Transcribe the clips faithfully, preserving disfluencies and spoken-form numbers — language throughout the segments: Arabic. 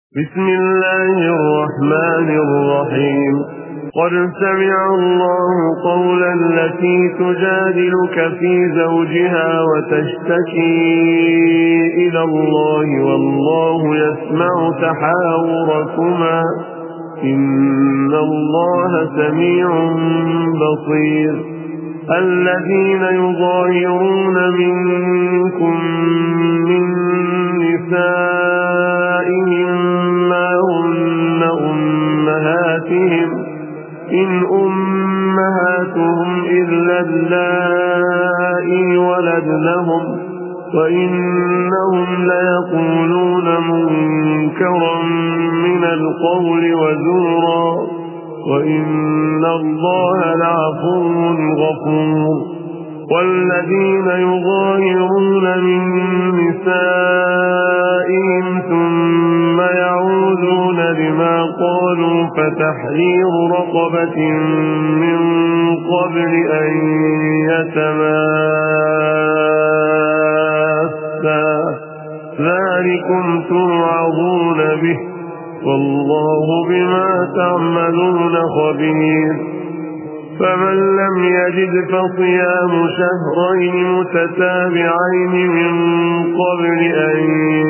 بسم الله الرحمن الرحيم قد سمع الله قول التي تجادلك في زوجها وتشتكي إلى الله والله يسمع تحاوركما إن الله سميع بصير الذين يظاهرون منكم من نسائهم ما هن أمهاتهم إن أمهاتهم إلا اللائي ولدنهم وإنهم ليقولون منكرا من القول وزورا وإن الله لعفو غفور والذين يظاهرون من نسائهم ثم يعودون لما قالوا فتحرير رقبة من قبل أن يتماسا ذلكم توعظون به والله بما تعملون خبير فمن لم يجد فصيام شهرين متتابعين من قبل أن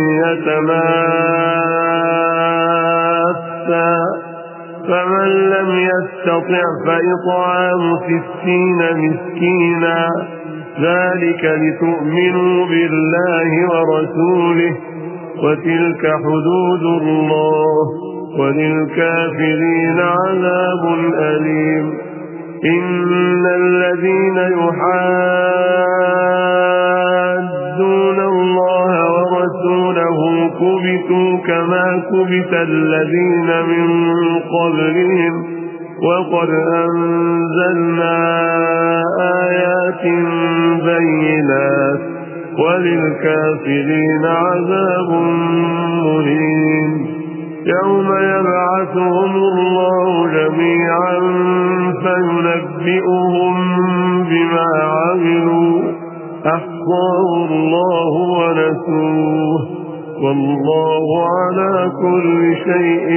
يتماسا فمن لم يستطع فإطعام ستين مسكينا ذلك لتؤمنوا بالله ورسوله وتلك حدود الله وللكافرين عذاب أليم إن الذين يحادون الله ورسوله كبتوا كما كبت الذين من قبلهم وقد أنزلنا آيات بينات وللكافرين عذاب مهين يوم يبعثهم الله جميعا فينبئهم بما عملوا أحصاه الله ونسوه والله على كل شيء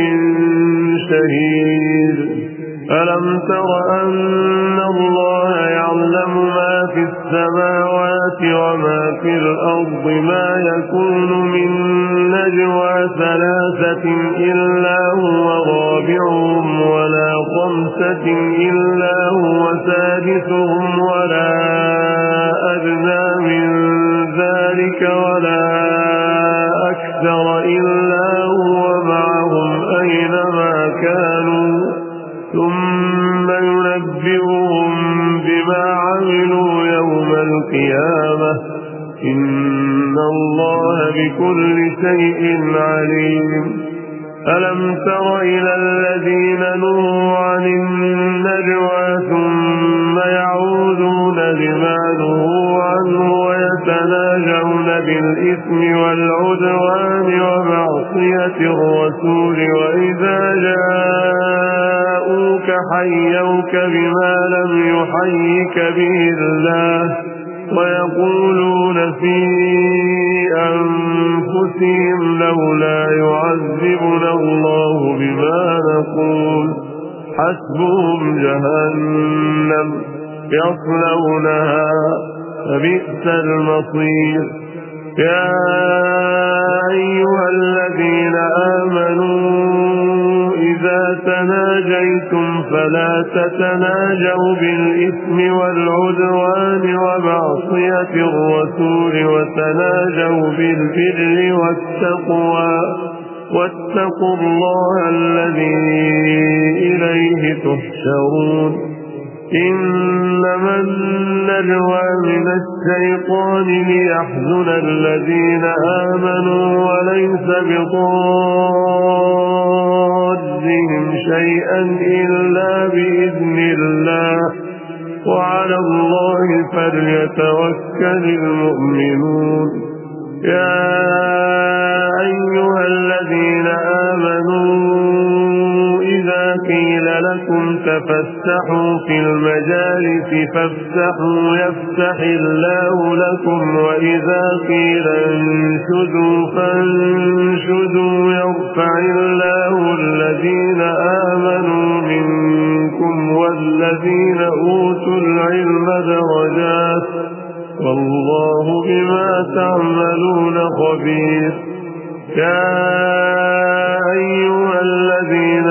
شهيد ألم تر أن الله يعلم ما في السماوات وما في الأرض ما يكون من نجوى ثلاثة إلا هو رابعهم ولا خمسة إلا هو سادسهم ولا أدنى من ذلك ولا أكثر إلا هو معهم أينما كانوا ثم ينبئهم بما عملوا يوم القيامة إن الله بكل شيء عليم ألم تر إلى الذين نهوا عن النجوى ثم يعودون لما نهوا عنه ويتناجون بالإثم والعدوان ومعصية الرسول وإذا جاءوك حيوك بما لم يحيك به الله ويقولون في أنفسهم لولا يعذبنا الله بما نقول حسبهم جهنم يصلونها فبئس المصير يا أيها الذين آمنوا إذا تناجيتم فلا تتناجوا بالإثم والعدوان ومعصية الرسول وتناجوا بالبر والتقوى واتقوا الله الذي إليه تحشرون إنما النجوى من الشيطان ليحزن الذين آمنوا وليس بضارهم شيئا إلا بإذن الله وعلى الله فليتوكل المؤمنون يا أيها الذين آمنوا إذا قيل لكم لكم تفسحوا في المجالس فافسحوا يفسح الله لكم وإذا قيل انشدوا فانشدوا يرفع الله الذين آمنوا منكم والذين أوتوا العلم درجات والله بما تعملون خبير. يا أيها الذين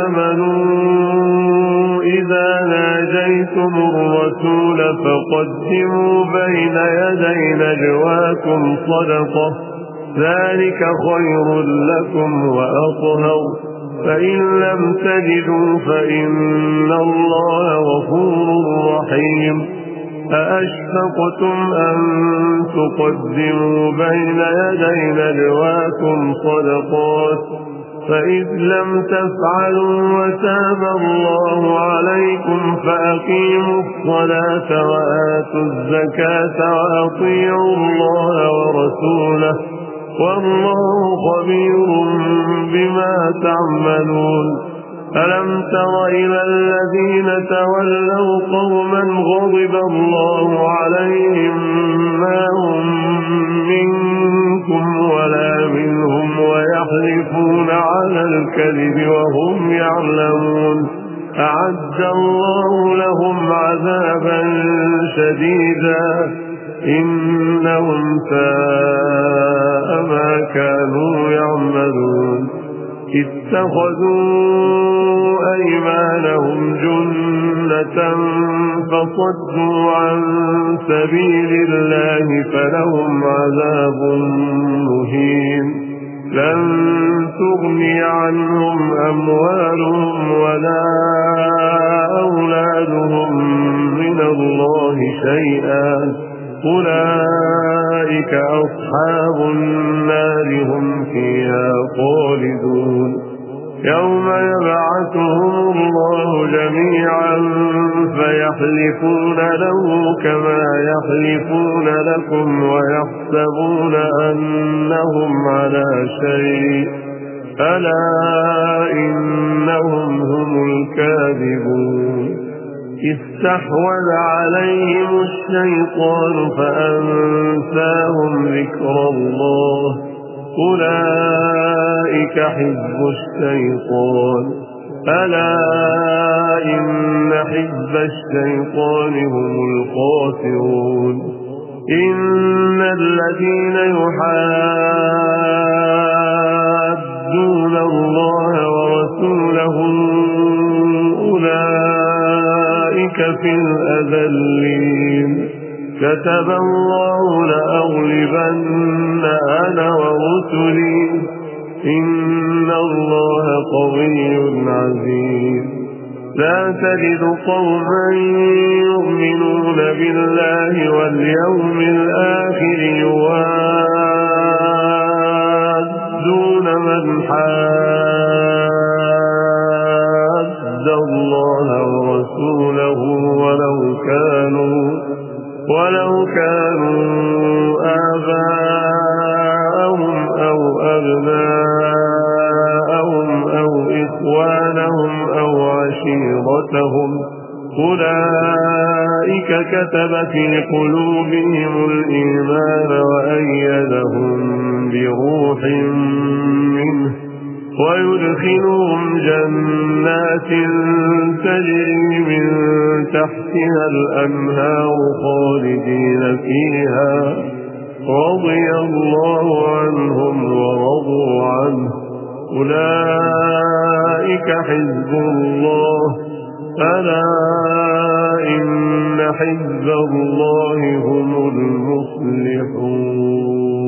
آمنوا إذا ناجيتم الرسول فقدموا بين يدي نجواكم صدقة ذلك خير لكم وأطهر فإن لم تجدوا فإن الله غفور رحيم. أأشفقتم أن تقدموا بين يدي نجواكم صدقات فإذ لم تفعلوا وتاب الله عليكم فأقيموا الصلاة وآتوا الزكاة وأطيعوا الله ورسوله والله خبير بما تعملون. ألم تر إلى الذين تولوا قوما غضب الله عليهم ما هم منكم ولا منهم ويحلفون على الكذب وهم يعلمون أعد الله لهم عذابا شديدا إنهم ساء ما كانوا يعملون. اتخذوا أيمانهم جنة فصدوا عن سبيل الله فلهم عذاب مهين. لن تغني عنهم أموالهم ولا أولادهم من الله شيئا أولئك أصحاب النار هم فيها خالدون. يوم يبعثهم الله جميعا فيحلفون له كما يحلفون لكم ويحسبون أنهم على شيء ألا إنهم هم الكاذبون. استحوذ عليهم الشيطان فأنساهم ذكر الله أولئك حزب الشيطان ألا إن حزب الشيطان هم الخاسرون. إن الذين يحادون الله ورسوله أولئك في الأذلين. كتب الله لأغلبن أنا ورسلي إن الله قوي عزيز. لا تجد قوما يؤمنون بالله واليوم الآخر يوادون من حاد الله ورسوله ولو كانوا ولو كانوا آباءهم أو أبناءهم أو إخوانهم أو عشيرتهم أولئك كتب في قلوبهم الإيمان وأيدهم بروح منه ويدخلهم جنات تجري من تحتها الأنهار خالدين فيها رضي الله عنهم ورضوا عنه أولئك حزب الله ألا إن حزب الله هم المفلحون.